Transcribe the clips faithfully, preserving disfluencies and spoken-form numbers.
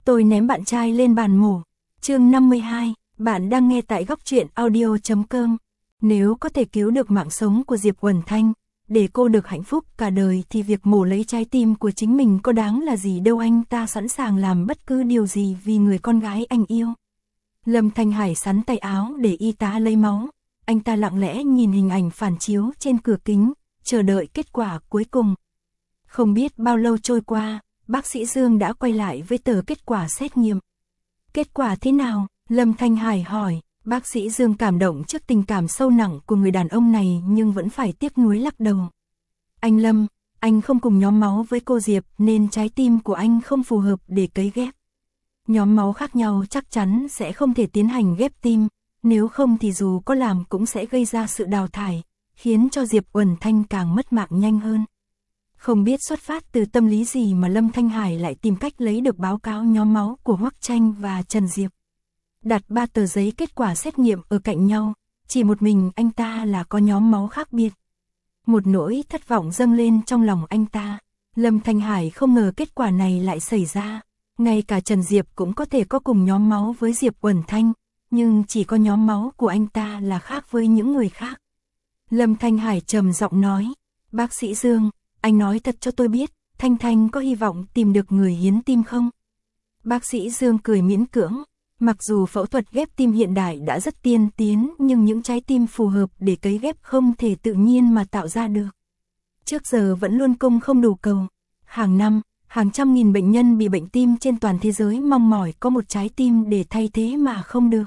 Tôi ném bạn trai lên bàn mổ. Chương năm mươi hai, bạn đang nghe tại góc truyện audio chấm com. Nếu có thể cứu được mạng sống của Diệp Uẩn Thanh, để cô được hạnh phúc cả đời thì việc mổ lấy trái tim của chính mình có đáng là gì đâu, anh ta sẵn sàng làm bất cứ điều gì vì người con gái anh yêu. Lâm Thanh Hải sắn tay áo để y tá lấy máu, anh ta lặng lẽ nhìn hình ảnh phản chiếu trên cửa kính, chờ đợi kết quả cuối cùng. Không biết bao lâu trôi qua, bác sĩ Dương đã quay lại với tờ kết quả xét nghiệm. Kết quả thế nào? Lâm Thanh Hải hỏi. Bác sĩ Dương cảm động trước tình cảm sâu nặng của người đàn ông này nhưng vẫn phải tiếc nuối lắc đầu. Anh Lâm, anh không cùng nhóm máu với cô Diệp nên trái tim của anh không phù hợp để cấy ghép. Nhóm máu khác nhau chắc chắn sẽ không thể tiến hành ghép tim, nếu không thì dù có làm cũng sẽ gây ra sự đào thải, khiến cho Diệp Uẩn Thanh càng mất mạng nhanh hơn. Không biết xuất phát từ tâm lý gì mà Lâm Thanh Hải lại tìm cách lấy được báo cáo nhóm máu của Hoắc Tranh và Trần Diệp. Đặt ba tờ giấy kết quả xét nghiệm ở cạnh nhau, chỉ một mình anh ta là có nhóm máu khác biệt. Một nỗi thất vọng dâng lên trong lòng anh ta. Lâm Thanh Hải không ngờ kết quả này lại xảy ra. Ngay cả Trần Diệp cũng có thể có cùng nhóm máu với Diệp Uẩn Thanh, nhưng chỉ có nhóm máu của anh ta là khác với những người khác. Lâm Thanh Hải trầm giọng nói, bác sĩ Dương, anh nói thật cho tôi biết, Thanh Thanh có hy vọng tìm được người hiến tim không? Bác sĩ Dương cười miễn cưỡng. Mặc dù phẫu thuật ghép tim hiện đại đã rất tiên tiến nhưng những trái tim phù hợp để cấy ghép không thể tự nhiên mà tạo ra được. Trước giờ vẫn luôn cung không đủ cầu. Hàng năm, hàng trăm nghìn bệnh nhân bị bệnh tim trên toàn thế giới mong mỏi có một trái tim để thay thế mà không được.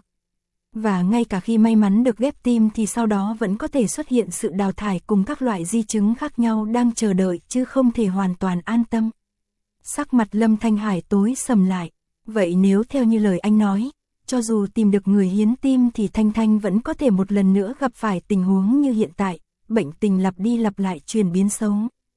Và ngay cả khi may mắn được ghép tim thì sau đó vẫn có thể xuất hiện sự đào thải cùng các loại di chứng khác nhau đang chờ đợi chứ không thể hoàn toàn an tâm. Sắc mặt Lâm Thanh Hải tối sầm lại. Vậy nếu theo như lời anh nói, cho dù tìm được người hiến tim thì Thanh Thanh vẫn có thể một lần nữa gặp phải tình huống như hiện tại, bệnh tình lặp đi lặp lại chuyển biến xấu.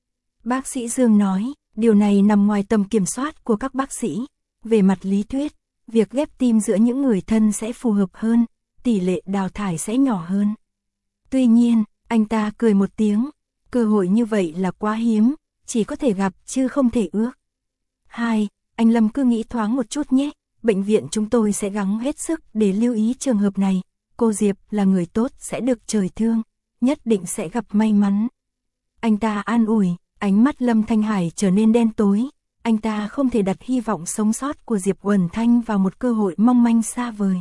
Bác sĩ Dương nói, điều này nằm ngoài tầm kiểm soát của các bác sĩ. Về mặt lý thuyết, việc ghép tim giữa những người thân sẽ phù hợp hơn, tỷ lệ đào thải sẽ nhỏ hơn. Tuy nhiên, anh ta cười một tiếng, cơ hội như vậy là quá hiếm, chỉ có thể gặp chứ không thể ước. Hai. Anh Lâm cứ nghĩ thoáng một chút nhé, bệnh viện chúng tôi sẽ gắng hết sức để lưu ý trường hợp này, cô Diệp là người tốt sẽ được trời thương, nhất định sẽ gặp may mắn. Anh ta an ủi, ánh mắt Lâm Thanh Hải trở nên đen tối, anh ta không thể đặt hy vọng sống sót của Diệp Uẩn Thanh vào một cơ hội mong manh xa vời.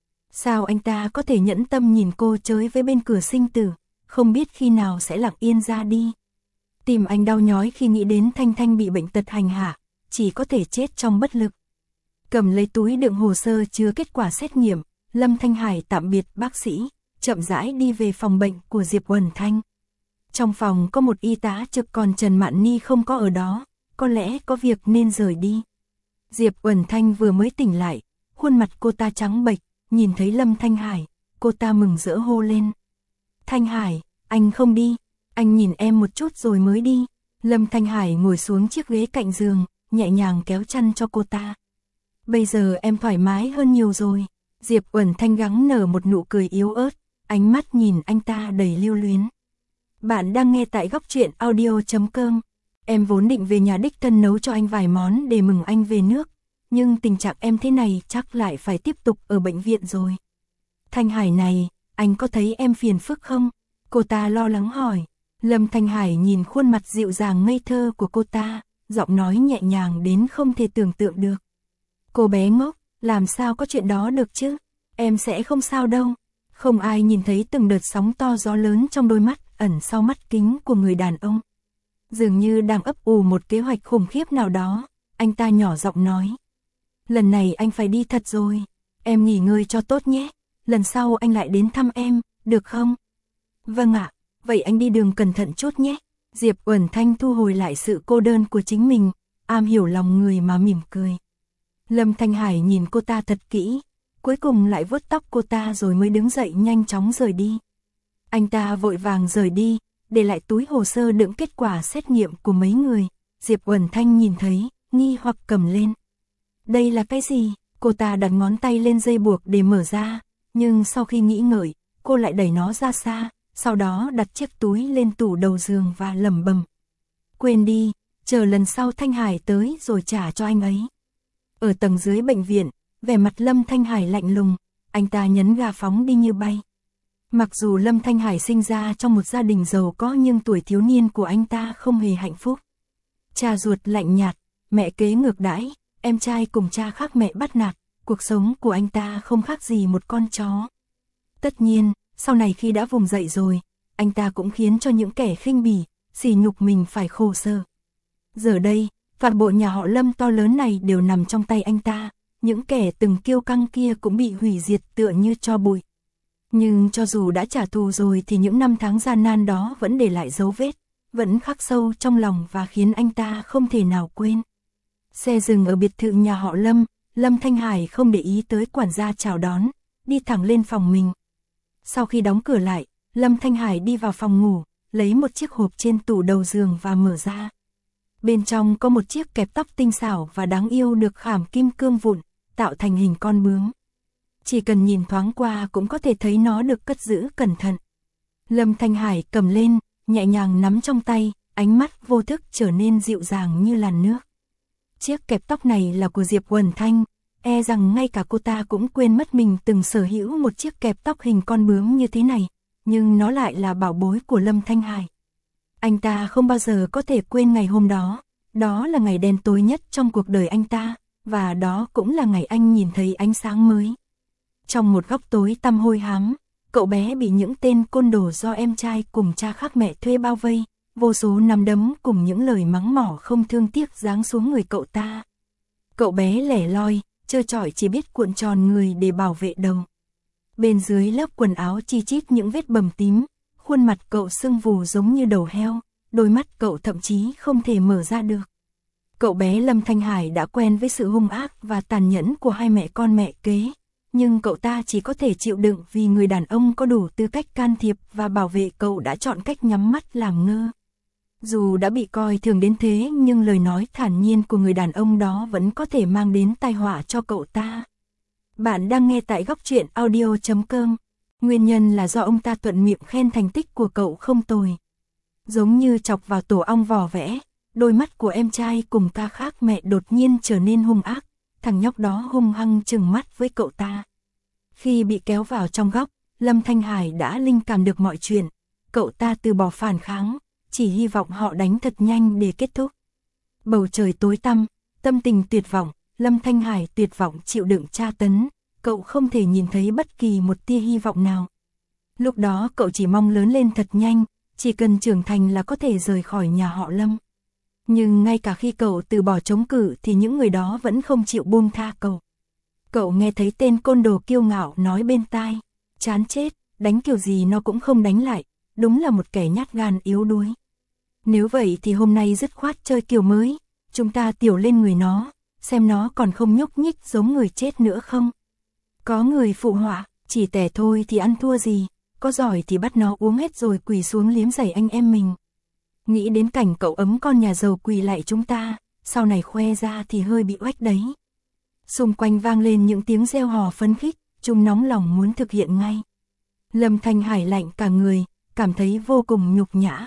Sao anh ta có thể nhẫn tâm nhìn cô chơi với bên cửa sinh tử, không biết khi nào sẽ lặng yên ra đi. Tim anh đau nhói khi nghĩ đến Thanh Thanh bị bệnh tật hành hạ, chỉ có thể chết trong bất lực. Cầm lấy túi đựng hồ sơ chứa kết quả xét nghiệm, Lâm Thanh Hải tạm biệt bác sĩ, chậm rãi đi về phòng bệnh của Diệp Uẩn Thanh. Trong phòng có một y tá trực còn Trần Mạn Ni không có ở đó, có lẽ có việc nên rời đi. Diệp Uẩn Thanh vừa mới tỉnh lại, khuôn mặt cô ta trắng bệch, nhìn thấy Lâm Thanh Hải, cô ta mừng rỡ hô lên. Thanh Hải, anh không đi, anh nhìn em một chút rồi mới đi. Lâm Thanh Hải ngồi xuống chiếc ghế cạnh giường, nhẹ nhàng kéo chăn cho cô ta. Bây giờ em thoải mái hơn nhiều rồi. Diệp Uẩn Thanh gắng nở một nụ cười yếu ớt, ánh mắt nhìn anh ta đầy lưu luyến. Bạn đang nghe tại góc truyện audio chấm com. Em vốn định về nhà đích thân nấu cho anh vài món để mừng anh về nước, nhưng tình trạng em thế này chắc lại phải tiếp tục ở bệnh viện rồi. Thanh Hải này, anh có thấy em phiền phức không? Cô ta lo lắng hỏi. Lâm Thanh Hải nhìn khuôn mặt dịu dàng ngây thơ của cô ta, giọng nói nhẹ nhàng đến không thể tưởng tượng được. Cô bé ngốc, làm sao có chuyện đó được chứ? Em sẽ không sao đâu. Không ai nhìn thấy từng đợt sóng to gió lớn trong đôi mắt ẩn sau mắt kính của người đàn ông. Dường như đang ấp ủ một kế hoạch khủng khiếp nào đó, anh ta nhỏ giọng nói. Lần này anh phải đi thật rồi, em nghỉ ngơi cho tốt nhé, lần sau anh lại đến thăm em, được không? Vâng ạ, vậy anh đi đường cẩn thận chút nhé. Diệp Uẩn Thanh thu hồi lại sự cô đơn của chính mình, am hiểu lòng người mà mỉm cười. Lâm Thanh Hải nhìn cô ta thật kỹ, cuối cùng lại vuốt tóc cô ta rồi mới đứng dậy nhanh chóng rời đi. Anh ta vội vàng rời đi, để lại túi hồ sơ đựng kết quả xét nghiệm của mấy người. Diệp Uẩn Thanh nhìn thấy, nghi hoặc cầm lên. Đây là cái gì? Cô ta đặt ngón tay lên dây buộc để mở ra, nhưng sau khi nghĩ ngợi, cô lại đẩy nó ra xa, sau đó đặt chiếc túi lên tủ đầu giường và lẩm bẩm. Quên đi, chờ lần sau Thanh Hải tới rồi trả cho anh ấy. Ở tầng dưới bệnh viện, vẻ mặt Lâm Thanh Hải lạnh lùng, anh ta nhấn ga phóng đi như bay. Mặc dù Lâm Thanh Hải sinh ra trong một gia đình giàu có nhưng tuổi thiếu niên của anh ta không hề hạnh phúc. Cha ruột lạnh nhạt, mẹ kế ngược đãi, em trai cùng cha khác mẹ bắt nạt, cuộc sống của anh ta không khác gì một con chó. Tất nhiên, sau này khi đã vùng dậy rồi, anh ta cũng khiến cho những kẻ khinh bỉ, sỉ nhục mình phải khổ sở. Giờ đây, toàn bộ nhà họ Lâm to lớn này đều nằm trong tay anh ta, những kẻ từng kiêu căng kia cũng bị hủy diệt tựa như tro bụi. Nhưng cho dù đã trả thù rồi thì những năm tháng gian nan đó vẫn để lại dấu vết, vẫn khắc sâu trong lòng và khiến anh ta không thể nào quên. Xe dừng ở biệt thự nhà họ Lâm, Lâm Thanh Hải không để ý tới quản gia chào đón, đi thẳng lên phòng mình. Sau khi đóng cửa lại, Lâm Thanh Hải đi vào phòng ngủ, lấy một chiếc hộp trên tủ đầu giường và mở ra. Bên trong có một chiếc kẹp tóc tinh xảo và đáng yêu được khảm kim cương vụn, tạo thành hình con bướm. Chỉ cần nhìn thoáng qua cũng có thể thấy nó được cất giữ cẩn thận. Lâm Thanh Hải cầm lên, nhẹ nhàng nắm trong tay, ánh mắt vô thức trở nên dịu dàng như làn nước. Chiếc kẹp tóc này là của Diệp Quẩn Thanh, e rằng ngay cả cô ta cũng quên mất mình từng sở hữu một chiếc kẹp tóc hình con bướm như thế này, nhưng nó lại là bảo bối của Lâm Thanh Hải. Anh ta không bao giờ có thể quên ngày hôm đó, đó là ngày đen tối nhất trong cuộc đời anh ta, và đó cũng là ngày anh nhìn thấy ánh sáng mới. Trong một góc tối tăm hôi hám, cậu bé bị những tên côn đồ do em trai cùng cha khác mẹ thuê bao vây, vô số nắm đấm cùng những lời mắng mỏ không thương tiếc giáng xuống người cậu ta. Cậu bé lẻ loi, trơ trọi chỉ biết cuộn tròn người để bảo vệ đầu. Bên dưới lớp quần áo chi chít những vết bầm tím, khuôn mặt cậu sưng vù giống như đầu heo, đôi mắt cậu thậm chí không thể mở ra được. Cậu bé Lâm Thanh Hải đã quen với sự hung ác và tàn nhẫn của hai mẹ con mẹ kế, nhưng cậu ta chỉ có thể chịu đựng vì người đàn ông có đủ tư cách can thiệp và bảo vệ cậu đã chọn cách nhắm mắt làm ngơ. Dù đã bị coi thường đến thế nhưng lời nói thản nhiên của người đàn ông đó vẫn có thể mang đến tai họa cho cậu ta. Bạn đang nghe tại góc truyện audio chấm com. Nguyên nhân là do ông ta thuận miệng khen thành tích của cậu không tồi. Giống như chọc vào tổ ong vò vẽ, đôi mắt của em trai cùng ca khác mẹ đột nhiên trở nên hung ác, thằng nhóc đó hung hăng trừng mắt với cậu ta. Khi bị kéo vào trong góc, Lâm Thanh Hải đã linh cảm được mọi chuyện, cậu ta từ bỏ phản kháng, chỉ hy vọng họ đánh thật nhanh để kết thúc. Bầu trời tối tăm, tâm tình tuyệt vọng, Lâm Thanh Hải tuyệt vọng chịu đựng tra tấn, cậu không thể nhìn thấy bất kỳ một tia hy vọng nào. Lúc đó cậu chỉ mong lớn lên thật nhanh, chỉ cần trưởng thành là có thể rời khỏi nhà họ Lâm. Nhưng ngay cả khi cậu từ bỏ chống cự thì những người đó vẫn không chịu buông tha cậu. Cậu nghe thấy tên côn đồ kiêu ngạo nói bên tai, chán chết, đánh kiểu gì nó cũng không đánh lại, đúng là một kẻ nhát gan yếu đuối. Nếu vậy thì hôm nay dứt khoát chơi kiểu mới, chúng ta tiểu lên người nó, xem nó còn không nhúc nhích giống người chết nữa không. Có người phụ họa, chỉ tẻ thôi thì ăn thua gì, có giỏi thì bắt nó uống hết rồi quỳ xuống liếm giày anh em mình. Nghĩ đến cảnh cậu ấm con nhà giàu quỳ lại chúng ta, sau này khoe ra thì hơi bị oách đấy. Xung quanh vang lên những tiếng reo hò phấn khích, chúng nóng lòng muốn thực hiện ngay. Lâm Thanh Hải lạnh cả người, cảm thấy vô cùng nhục nhã.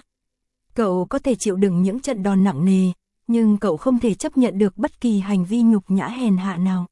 Cậu có thể chịu đựng những trận đòn nặng nề, nhưng cậu không thể chấp nhận được bất kỳ hành vi nhục nhã hèn hạ nào.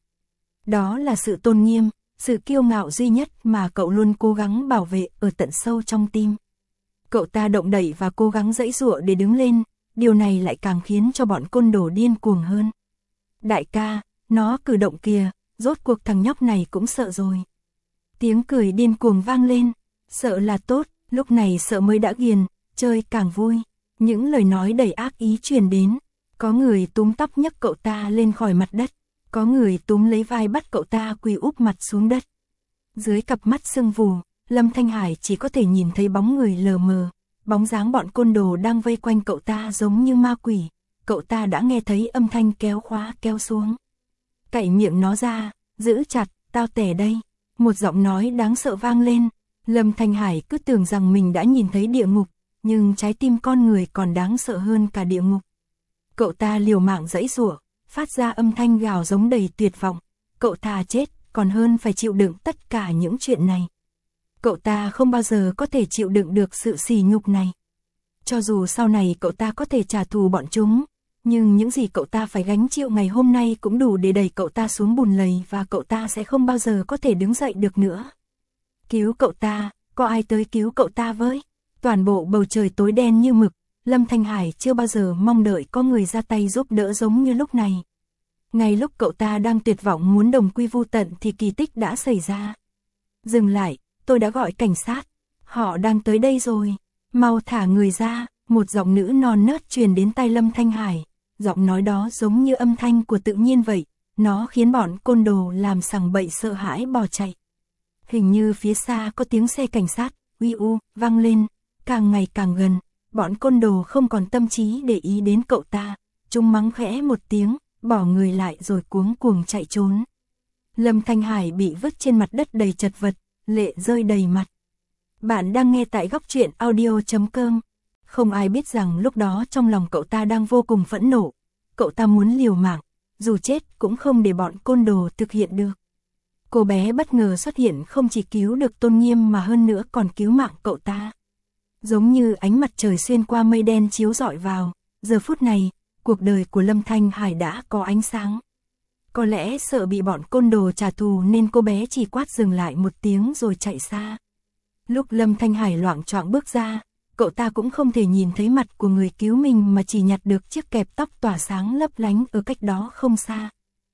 Đó là sự tôn nghiêm, sự kiêu ngạo duy nhất mà cậu luôn cố gắng bảo vệ ở tận sâu trong tim. Cậu ta động đậy và cố gắng giãy giụa để đứng lên, điều này lại càng khiến cho bọn côn đồ điên cuồng hơn. Đại ca, nó cử động kìa, rốt cuộc thằng nhóc này cũng sợ rồi. Tiếng cười điên cuồng vang lên, sợ là tốt, lúc này sợ mới đã ghiền, chơi càng vui. Những lời nói đầy ác ý truyền đến, có người túm tóc nhấc cậu ta lên khỏi mặt đất, có người túm lấy vai bắt cậu ta quỳ úp mặt xuống đất. Dưới cặp mắt sưng vù, Lâm Thanh Hải chỉ có thể nhìn thấy bóng người lờ mờ, bóng dáng bọn côn đồ đang vây quanh cậu ta giống như ma quỷ, cậu ta đã nghe thấy âm thanh kéo khóa kéo xuống. Cạy miệng nó ra, giữ chặt, tao tẻ đây. Một giọng nói đáng sợ vang lên, Lâm Thanh Hải cứ tưởng rằng mình đã nhìn thấy địa ngục, nhưng trái tim con người còn đáng sợ hơn cả địa ngục. Cậu ta liều mạng giãy giụa, phát ra âm thanh gào giống đầy tuyệt vọng, cậu thà chết, còn hơn phải chịu đựng tất cả những chuyện này. Cậu ta không bao giờ có thể chịu đựng được sự sỉ nhục này. Cho dù sau này cậu ta có thể trả thù bọn chúng, nhưng những gì cậu ta phải gánh chịu ngày hôm nay cũng đủ để đẩy cậu ta xuống bùn lầy và cậu ta sẽ không bao giờ có thể đứng dậy được nữa. Cứu cậu ta, có ai tới cứu cậu ta với? Toàn bộ bầu trời tối đen như mực, Lâm Thanh Hải chưa bao giờ mong đợi có người ra tay giúp đỡ giống như lúc này. Ngay lúc cậu ta đang tuyệt vọng muốn đồng quy vu tận thì kỳ tích đã xảy ra. Dừng lại, tôi đã gọi cảnh sát. Họ đang tới đây rồi. Mau thả người ra, một giọng nữ non nớt truyền đến tai Lâm Thanh Hải. Giọng nói đó giống như âm thanh của tự nhiên vậy. Nó khiến bọn côn đồ làm sằng bậy sợ hãi bỏ chạy. Hình như phía xa có tiếng xe cảnh sát, uy u, vang lên, càng ngày càng gần. Bọn côn đồ không còn tâm trí để ý đến cậu ta. Chúng mắng khẽ một tiếng, bỏ người lại rồi cuống cuồng chạy trốn. Lâm Thanh Hải bị vứt trên mặt đất đầy chật vật, lệ rơi đầy mặt. Bạn đang nghe tại góc truyện audio chấm com. Không ai biết rằng lúc đó trong lòng cậu ta đang vô cùng phẫn nộ. Cậu ta muốn liều mạng, dù chết cũng không để bọn côn đồ thực hiện được. Cô bé bất ngờ xuất hiện không chỉ cứu được tôn nghiêm mà hơn nữa còn cứu mạng cậu ta. Giống như ánh mặt trời xuyên qua mây đen chiếu rọi vào, giờ phút này, cuộc đời của Lâm Thanh Hải đã có ánh sáng. Có lẽ sợ bị bọn côn đồ trả thù nên cô bé chỉ quát dừng lại một tiếng rồi chạy xa. Lúc Lâm Thanh Hải loạng choạng bước ra, cậu ta cũng không thể nhìn thấy mặt của người cứu mình mà chỉ nhặt được chiếc kẹp tóc tỏa sáng lấp lánh ở cách đó không xa.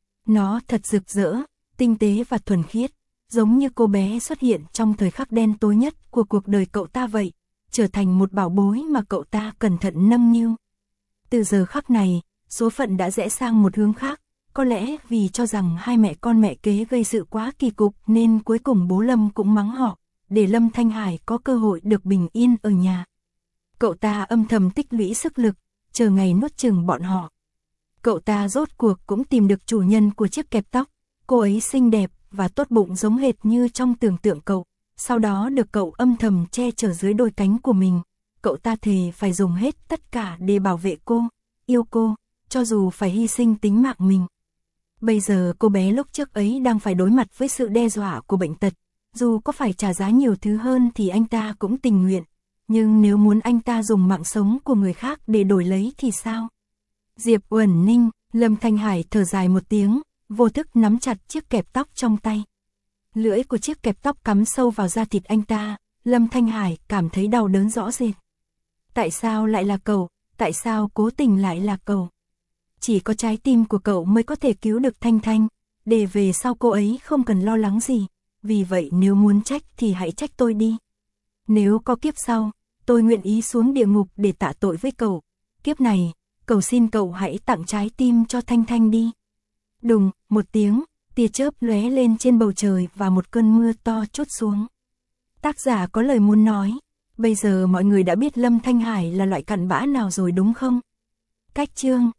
Nó thật rực rỡ, tinh tế và thuần khiết, giống như cô bé xuất hiện trong thời khắc đen tối nhất của cuộc đời cậu ta vậy, trở thành một bảo bối mà cậu ta cẩn thận nâng niu. Từ giờ khắc này, số phận đã rẽ sang một hướng khác, có lẽ vì cho rằng hai mẹ con mẹ kế gây sự quá kỳ cục nên cuối cùng bố Lâm cũng mắng họ, để Lâm Thanh Hải có cơ hội được bình yên ở nhà. Cậu ta âm thầm tích lũy sức lực, chờ ngày nuốt chửng bọn họ. Cậu ta rốt cuộc cũng tìm được chủ nhân của chiếc kẹp tóc, cô ấy xinh đẹp và tốt bụng giống hệt như trong tưởng tượng cậu, sau đó được cậu âm thầm che chở dưới đôi cánh của mình. Cậu ta thề phải dùng hết tất cả để bảo vệ cô, yêu cô, cho dù phải hy sinh tính mạng mình. Bây giờ cô bé lúc trước ấy đang phải đối mặt với sự đe dọa của bệnh tật, dù có phải trả giá nhiều thứ hơn thì anh ta cũng tình nguyện, nhưng nếu muốn anh ta dùng mạng sống của người khác để đổi lấy thì sao? Diệp Uẩn Ninh, Lâm Thanh Hải thở dài một tiếng, vô thức nắm chặt chiếc kẹp tóc trong tay. Lưỡi của chiếc kẹp tóc cắm sâu vào da thịt anh ta, Lâm Thanh Hải cảm thấy đau đớn rõ rệt. Tại sao lại là cậu? Tại sao cố tình lại là cậu? Chỉ có trái tim của cậu mới có thể cứu được Thanh Thanh, để về sau cô ấy không cần lo lắng gì. Vì vậy nếu muốn trách thì hãy trách tôi đi. Nếu có kiếp sau, tôi nguyện ý xuống địa ngục để tạ tội với cậu. Kiếp này, cầu xin cậu hãy tặng trái tim cho Thanh Thanh đi. Đùng, một tiếng, tia chớp lóe lên trên bầu trời và một cơn mưa to trút xuống. Tác giả có lời muốn nói. Bây giờ mọi người đã biết Lâm Thanh Hải là loại cặn bã nào rồi đúng không? Cách chương